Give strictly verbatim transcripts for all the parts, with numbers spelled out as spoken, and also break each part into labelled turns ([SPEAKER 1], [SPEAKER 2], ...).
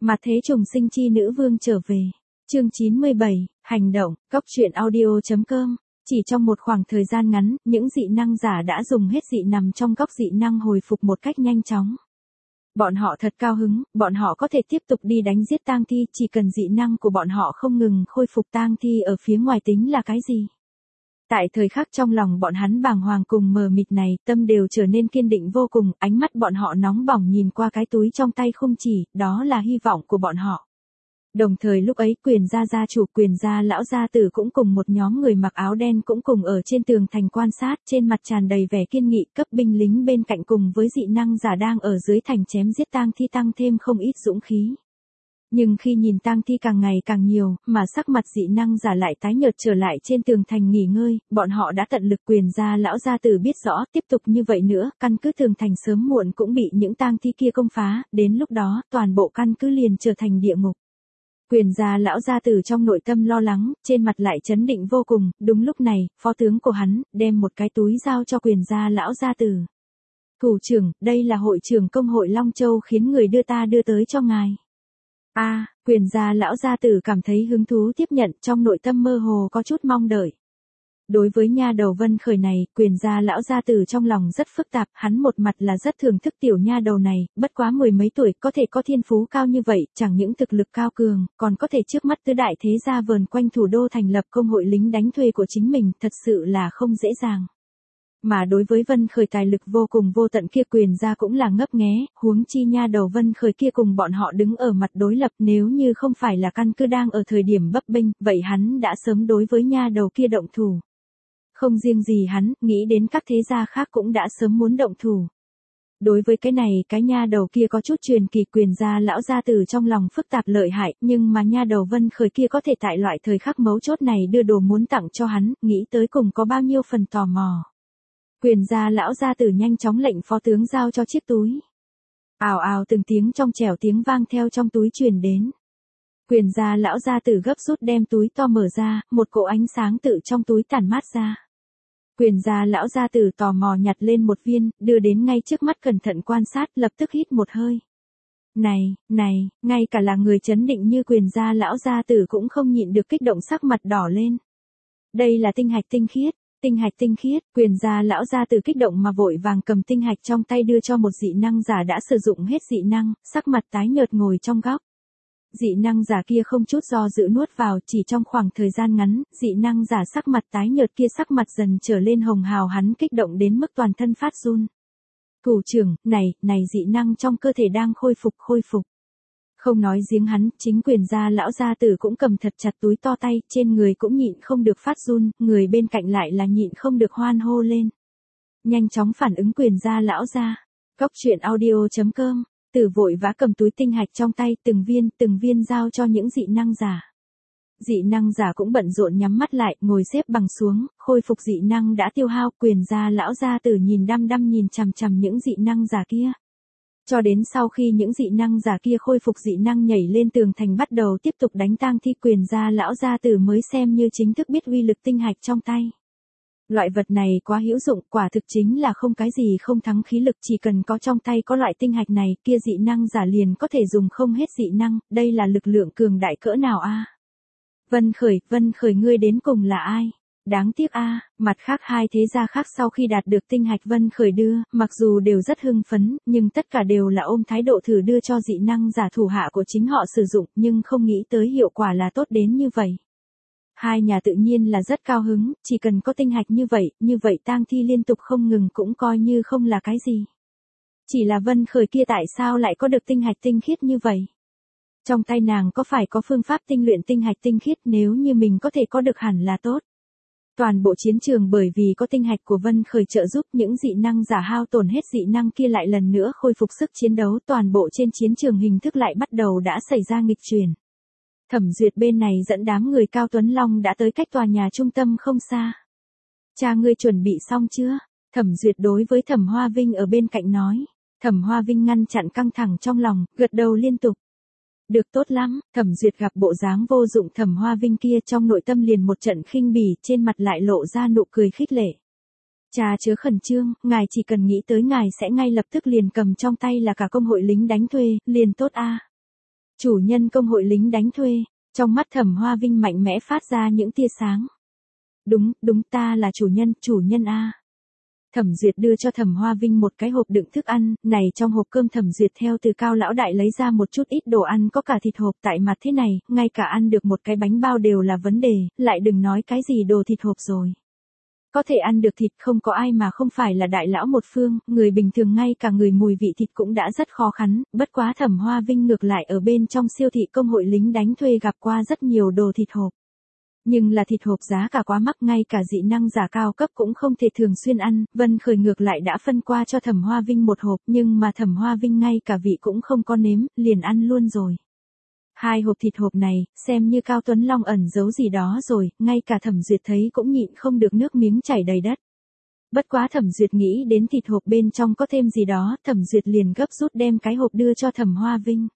[SPEAKER 1] Mặt thế trùng sinh chi nữ vương trở về. Chương chín mươi bảy, hành động, cóc truyện audio chấm com. Chỉ trong một khoảng thời gian ngắn, những dị năng giả đã dùng hết dị nằm trong góc dị năng hồi phục một cách nhanh chóng. Bọn họ thật cao hứng, bọn họ có thể tiếp tục đi đánh giết tang thi, chỉ cần dị năng của bọn họ không ngừng khôi phục tang thi ở phía ngoài tính là cái gì. Tại thời khắc trong lòng bọn hắn bàng hoàng cùng mờ mịt này, tâm đều trở nên kiên định vô cùng, ánh mắt bọn họ nóng bỏng nhìn qua cái túi trong tay không chỉ, đó là hy vọng của bọn họ. Đồng thời lúc ấy Quyền gia gia chủ Quyền gia lão gia tử cũng cùng một nhóm người mặc áo đen cũng cùng ở trên tường thành quan sát, trên mặt tràn đầy vẻ kiên nghị, cấp binh lính bên cạnh cùng với dị năng giả đang ở dưới thành chém giết tang thi tăng thêm không ít dũng khí. Nhưng khi nhìn tang thi càng ngày càng nhiều, mà sắc mặt dị năng giả lại tái nhợt trở lại trên tường thành nghỉ ngơi, bọn họ đã tận lực. Quyền gia lão gia tử biết rõ, tiếp tục như vậy nữa, căn cứ tường thành sớm muộn cũng bị những tang thi kia công phá, đến lúc đó, toàn bộ căn cứ liền trở thành địa ngục. Quyền gia lão gia tử trong nội tâm lo lắng, trên mặt lại chấn định vô cùng. Đúng lúc này, phó tướng của hắn đem một cái túi giao cho Quyền gia lão gia tử. Thủ trưởng, đây là hội trưởng công hội Long Châu khiến người đưa ta đưa tới cho ngài. A, à, Quyền gia lão gia tử cảm thấy hứng thú tiếp nhận, trong nội tâm mơ hồ có chút mong đợi. Đối với nha đầu Vân Khởi này, Quyền gia lão gia tử trong lòng rất phức tạp, hắn một mặt là rất thưởng thức tiểu nha đầu này, bất quá mười mấy tuổi có thể có thiên phú cao như vậy, chẳng những thực lực cao cường, còn có thể trước mắt tứ đại thế gia vờn quanh thủ đô thành lập công hội lính đánh thuê của chính mình, thật sự là không dễ dàng. Mà đối với Vân Khởi tài lực vô cùng vô tận kia Quyền gia cũng là ngấp nghé, huống chi nha đầu Vân Khởi kia cùng bọn họ đứng ở mặt đối lập, nếu như không phải là căn cứ đang ở thời điểm bấp bênh, vậy hắn đã sớm đối với nha đầu kia động thủ. Không riêng gì hắn, nghĩ đến các thế gia khác cũng đã sớm muốn động thủ. Đối với cái này, cái nha đầu kia có chút truyền kỳ. Quyền gia lão gia tử trong lòng phức tạp lợi hại, nhưng mà nha đầu Vân Khởi kia có thể tại loại thời khắc mấu chốt này đưa đồ muốn tặng cho hắn, nghĩ tới cùng có bao nhiêu phần tò mò. Quyền gia lão gia tử nhanh chóng lệnh phó tướng giao cho chiếc túi. Ào ào từng tiếng trong trẻo tiếng vang theo trong túi truyền đến. Quyền gia lão gia tử gấp rút đem túi to mở ra, một cỗ ánh sáng tự trong túi tản mát ra. Quyền gia lão gia tử tò mò nhặt lên một viên, đưa đến ngay trước mắt cẩn thận quan sát, lập tức hít một hơi. Này, này, ngay cả là người chấn định như Quyền gia lão gia tử cũng không nhịn được kích động sắc mặt đỏ lên. Đây là tinh hạch tinh khiết. Tinh hạch tinh khiết, Quyền gia lão gia tử kích động mà vội vàng cầm tinh hạch trong tay đưa cho một dị năng giả đã sử dụng hết dị năng, sắc mặt tái nhợt ngồi trong góc. Dị năng giả kia không chút do dự nuốt vào, chỉ trong khoảng thời gian ngắn, dị năng giả sắc mặt tái nhợt kia sắc mặt dần trở lên hồng hào, hắn kích động đến mức toàn thân phát run. Thủ trưởng, này, này dị năng trong cơ thể đang khôi phục khôi phục. Không nói riêng hắn, chính Quyền gia lão gia tử cũng cầm thật chặt túi to tay, trên người cũng nhịn không được phát run, người bên cạnh lại là nhịn không được hoan hô lên. Nhanh chóng phản ứng Quyền gia lão gia. Cóc truyện audio chấm com. Tử vội vã cầm túi tinh hạch trong tay, từng viên, từng viên giao cho những dị năng giả. Dị năng giả cũng bận rộn nhắm mắt lại, ngồi xếp bằng xuống, khôi phục dị năng đã tiêu hao. Quyền gia lão gia tử nhìn đăm đăm nhìn chằm chằm những dị năng giả kia. Cho đến sau khi những dị năng giả kia khôi phục dị năng nhảy lên tường thành bắt đầu tiếp tục đánh tang thi, Quyền gia lão gia tử mới xem như chính thức biết uy lực tinh hạch trong tay. Loại vật này quá hữu dụng, quả thực chính là không cái gì không thắng khí lực, chỉ cần có trong tay có loại tinh hạch này, kia dị năng giả liền có thể dùng không hết dị năng, đây là lực lượng cường đại cỡ nào a? À? Vân Khởi, Vân Khởi ngươi đến cùng là ai? Đáng tiếc a, à, mặt khác hai thế gia khác sau khi đạt được tinh hạch Vân Khởi đưa, mặc dù đều rất hưng phấn, nhưng tất cả đều là ôm thái độ thử đưa cho dị năng giả thủ hạ của chính họ sử dụng, nhưng không nghĩ tới hiệu quả là tốt đến như vậy. Hai nhà tự nhiên là rất cao hứng, chỉ cần có tinh hạch như vậy, như vậy tang thi liên tục không ngừng cũng coi như không là cái gì. Chỉ là Vân Khởi kia tại sao lại có được tinh hạch tinh khiết như vậy? Trong tay nàng có phải có phương pháp tinh luyện tinh hạch tinh khiết, nếu như mình có thể có được hẳn là tốt. Toàn bộ chiến trường bởi vì có tinh hạch của Vân Khởi trợ giúp, những dị năng giả hao tổn hết dị năng kia lại lần nữa khôi phục sức chiến đấu, toàn bộ trên chiến trường hình thức lại bắt đầu đã xảy ra nghịch chuyển. Thẩm Duyệt bên này dẫn đám người Cao Tuấn Long đã tới cách tòa nhà trung tâm không xa. Cha ngươi chuẩn bị xong chưa? Thẩm Duyệt đối với Thẩm Hoa Vinh ở bên cạnh nói. Thẩm Hoa Vinh ngăn chặn căng thẳng trong lòng, gật đầu liên tục. Được tốt lắm, Thẩm Duyệt gặp bộ dáng vô dụng Thẩm Hoa Vinh kia trong nội tâm liền một trận khinh bỉ, trên mặt lại lộ ra nụ cười khích lệ. Cha chớ khẩn trương, ngài chỉ cần nghĩ tới ngài sẽ ngay lập tức liền cầm trong tay là cả công hội lính đánh thuê, liền tốt a. Chủ nhân công hội lính đánh thuê, trong mắt Thẩm Hoa Vinh mạnh mẽ phát ra những tia sáng. Đúng, đúng ta là chủ nhân, chủ nhân a. Thẩm Duyệt đưa cho Thẩm Hoa Vinh một cái hộp đựng thức ăn, này trong hộp cơm Thẩm Duyệt theo từ Cao lão đại lấy ra một chút ít đồ ăn có cả thịt hộp tại mặt thế này, ngay cả ăn được một cái bánh bao đều là vấn đề, lại đừng nói cái gì đồ thịt hộp rồi. Có thể ăn được thịt không có ai mà không phải là đại lão một phương, người bình thường ngay cả người mùi vị thịt cũng đã rất khó khăn, bất quá Thẩm Hoa Vinh ngược lại ở bên trong siêu thị công hội lính đánh thuê gặp qua rất nhiều đồ thịt hộp. Nhưng là thịt hộp giá cả quá mắc, ngay cả dị năng giả cao cấp cũng không thể thường xuyên ăn, Vân Khởi ngược lại đã phân qua cho Thẩm Hoa Vinh một hộp, nhưng mà Thẩm Hoa Vinh ngay cả vị cũng không có nếm, liền ăn luôn rồi. Hai hộp thịt hộp này, xem như Cao Tuấn Long ẩn giấu gì đó rồi, ngay cả Thẩm Duyệt thấy cũng nhịn không được nước miếng chảy đầy đất. Bất quá Thẩm Duyệt nghĩ đến thịt hộp bên trong có thêm gì đó, Thẩm Duyệt liền gấp rút đem cái hộp đưa cho Thẩm Hoa Vinh.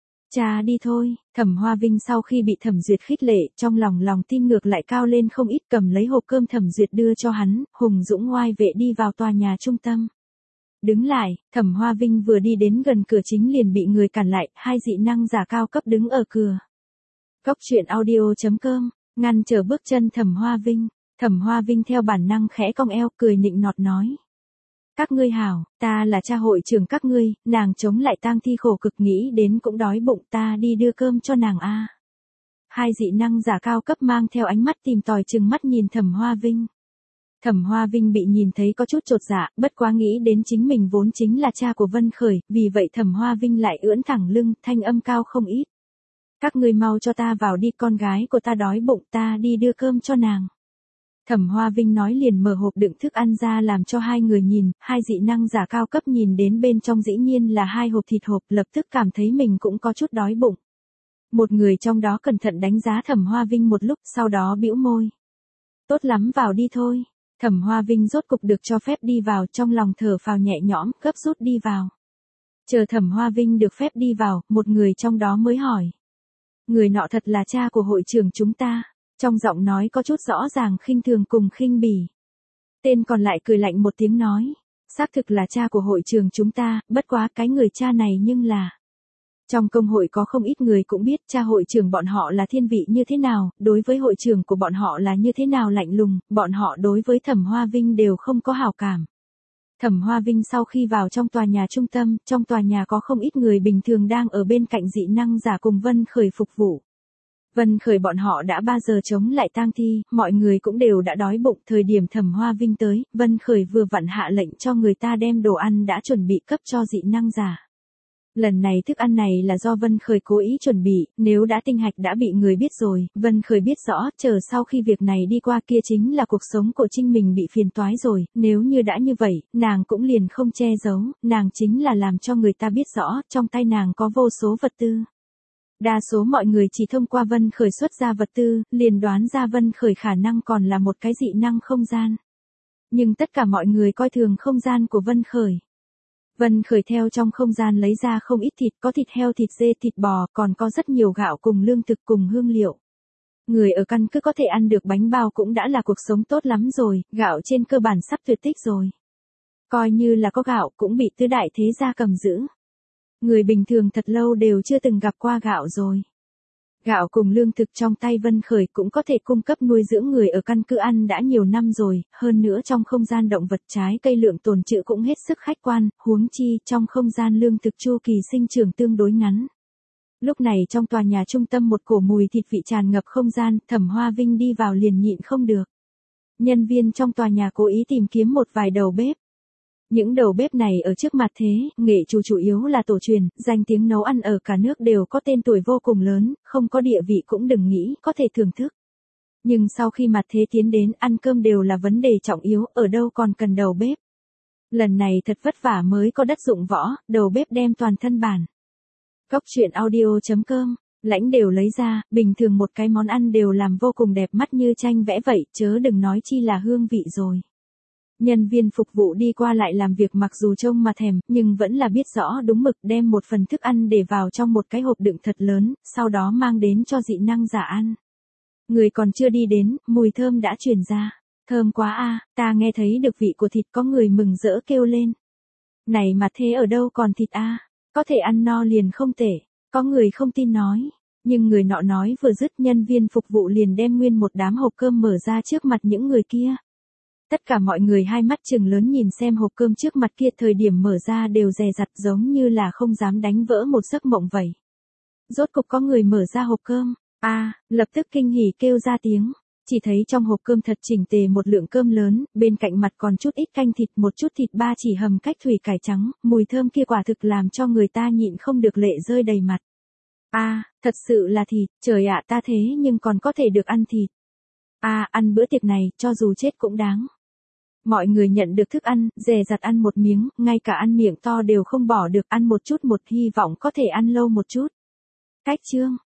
[SPEAKER 1] Cha đi thôi, Thẩm Hoa Vinh sau khi bị Thẩm Duyệt khích lệ, trong lòng lòng tin ngược lại cao lên không ít, cầm lấy hộp cơm Thẩm Duyệt đưa cho hắn, hùng dũng oai vệ đi vào tòa nhà trung tâm. Đứng lại, Thẩm Hoa Vinh vừa đi đến gần cửa chính liền bị người cản lại, hai dị năng giả cao cấp đứng ở cửa. Cốc truyện audio chấm com, ngăn trở bước chân Thẩm Hoa Vinh, Thẩm Hoa Vinh theo bản năng khẽ cong eo, cười nịnh nọt nói. Các ngươi hảo, ta là cha hội trưởng các ngươi, nàng chống lại tang thi khổ cực nghĩ đến cũng đói bụng, ta đi đưa cơm cho nàng a. Hai dị năng giả cao cấp mang theo ánh mắt tìm tòi chừng mắt nhìn Thẩm Hoa Vinh. Thẩm Hoa Vinh bị nhìn thấy có chút chột dạ, bất quá nghĩ đến chính mình vốn chính là cha của Vân Khởi, vì vậy Thẩm Hoa Vinh lại ưỡn thẳng lưng, thanh âm cao không ít. Các ngươi mau cho ta vào đi, con gái của ta đói bụng, ta đi đưa cơm cho nàng. Thẩm Hoa Vinh nói liền mở hộp đựng thức ăn ra làm cho hai người nhìn, hai dị năng giả cao cấp nhìn đến bên trong dĩ nhiên là hai hộp thịt hộp, lập tức cảm thấy mình cũng có chút đói bụng. Một người trong đó cẩn thận đánh giá Thẩm Hoa Vinh một lúc, sau đó bĩu môi. Tốt lắm, vào đi thôi. Thẩm Hoa Vinh rốt cục được cho phép đi vào, trong lòng thở phào nhẹ nhõm, gấp rút đi vào. Chờ Thẩm Hoa Vinh được phép đi vào, một người trong đó mới hỏi. Người nọ thật là cha của hội trưởng chúng ta. Trong giọng nói có chút rõ ràng khinh thường cùng khinh bỉ. Tên còn lại cười lạnh một tiếng nói. Xác thực là cha của hội trưởng chúng ta, bất quá cái người cha này nhưng là. Trong công hội có không ít người cũng biết cha hội trưởng bọn họ là thiên vị như thế nào, đối với hội trưởng của bọn họ là như thế nào lạnh lùng, bọn họ đối với Thẩm Hoa Vinh đều không có hảo cảm. Thẩm Hoa Vinh sau khi vào trong tòa nhà trung tâm, trong tòa nhà có không ít người bình thường đang ở bên cạnh dị năng giả cùng Vân Khởi phục vụ. Vân Khởi bọn họ đã ba giờ chống lại tang thi, mọi người cũng đều đã đói bụng, thời điểm Thẩm Hoa Vinh tới, Vân Khởi vừa vặn hạ lệnh cho người ta đem đồ ăn đã chuẩn bị cấp cho dị năng giả. Lần này thức ăn này là do Vân Khởi cố ý chuẩn bị, nếu đã tinh hạch đã bị người biết rồi, Vân Khởi biết rõ, chờ sau khi việc này đi qua kia chính là cuộc sống của Trinh mình bị phiền toái rồi, nếu như đã như vậy, nàng cũng liền không che giấu, nàng chính là làm cho người ta biết rõ, trong tay nàng có vô số vật tư. Đa số mọi người chỉ thông qua Vân Khởi xuất ra vật tư, liền đoán ra Vân Khởi khả năng còn là một cái dị năng không gian. Nhưng tất cả mọi người coi thường không gian của Vân Khởi. Vân Khởi theo trong không gian lấy ra không ít thịt, có thịt heo, thịt dê, thịt bò, còn có rất nhiều gạo cùng lương thực cùng hương liệu. Người ở căn cứ có thể ăn được bánh bao cũng đã là cuộc sống tốt lắm rồi, gạo trên cơ bản sắp tuyệt tích rồi. Coi như là có gạo cũng bị tứ đại thế gia cầm giữ. Người bình thường thật lâu đều chưa từng gặp qua gạo rồi. Gạo cùng lương thực trong tay Vân Khởi cũng có thể cung cấp nuôi dưỡng người ở căn cứ ăn đã nhiều năm rồi, hơn nữa trong không gian động vật trái cây lượng tồn trữ cũng hết sức khách quan, huống chi trong không gian lương thực chu kỳ sinh trưởng tương đối ngắn. Lúc này trong tòa nhà trung tâm một cổ mùi thịt vị tràn ngập không gian, Thẩm Hoa Vinh đi vào liền nhịn không được. Nhân viên trong tòa nhà cố ý tìm kiếm một vài đầu bếp. Những đầu bếp này ở trước mặt thế, nghệ chủ chủ yếu là tổ truyền, danh tiếng nấu ăn ở cả nước đều có tên tuổi vô cùng lớn, không có địa vị cũng đừng nghĩ có thể thưởng thức. Nhưng sau khi mặt thế tiến đến, ăn cơm đều là vấn đề trọng yếu, ở đâu còn cần đầu bếp. Lần này thật vất vả mới có đất dụng võ, đầu bếp đem toàn thân bản. Cốc truyện audio chấm com, lãnh đều lấy ra, bình thường một cái món ăn đều làm vô cùng đẹp mắt như tranh vẽ vậy, chớ đừng nói chi là hương vị rồi. Nhân viên phục vụ đi qua lại làm việc mặc dù trông mà thèm, nhưng vẫn là biết rõ đúng mực đem một phần thức ăn để vào trong một cái hộp đựng thật lớn, sau đó mang đến cho dị năng giả ăn. Người còn chưa đi đến, mùi thơm đã truyền ra. Thơm quá a, ta nghe thấy được vị của thịt, có người mừng rỡ kêu lên. Này mà thế ở đâu còn thịt a, có thể ăn no liền không tệ. Có người không tin nói. Nhưng người nọ nói vừa dứt nhân viên phục vụ liền đem nguyên một đám hộp cơm mở ra trước mặt những người kia. Tất cả mọi người hai mắt trừng lớn nhìn xem hộp cơm trước mặt kia, thời điểm mở ra đều dè dặt giống như là không dám đánh vỡ một giấc mộng vậy. Rốt cục có người mở ra hộp cơm, a à, lập tức kinh hỉ kêu ra tiếng. Chỉ thấy trong hộp cơm thật chỉnh tề một lượng cơm lớn, bên cạnh mặt còn chút ít canh thịt, một chút thịt ba chỉ hầm cách thủy cải trắng, mùi thơm kia quả thực làm cho người ta nhịn không được lệ rơi đầy mặt. A, à, thật sự là thịt, trời ạ, ta thế nhưng còn có thể được ăn thịt. A, à, ăn bữa tiệc này, cho dù chết cũng đáng. Mọi người nhận được thức ăn, dè dặt ăn một miếng, ngay cả ăn miệng to đều không bỏ được, ăn một chút một hy vọng có thể ăn lâu một chút. Cách chương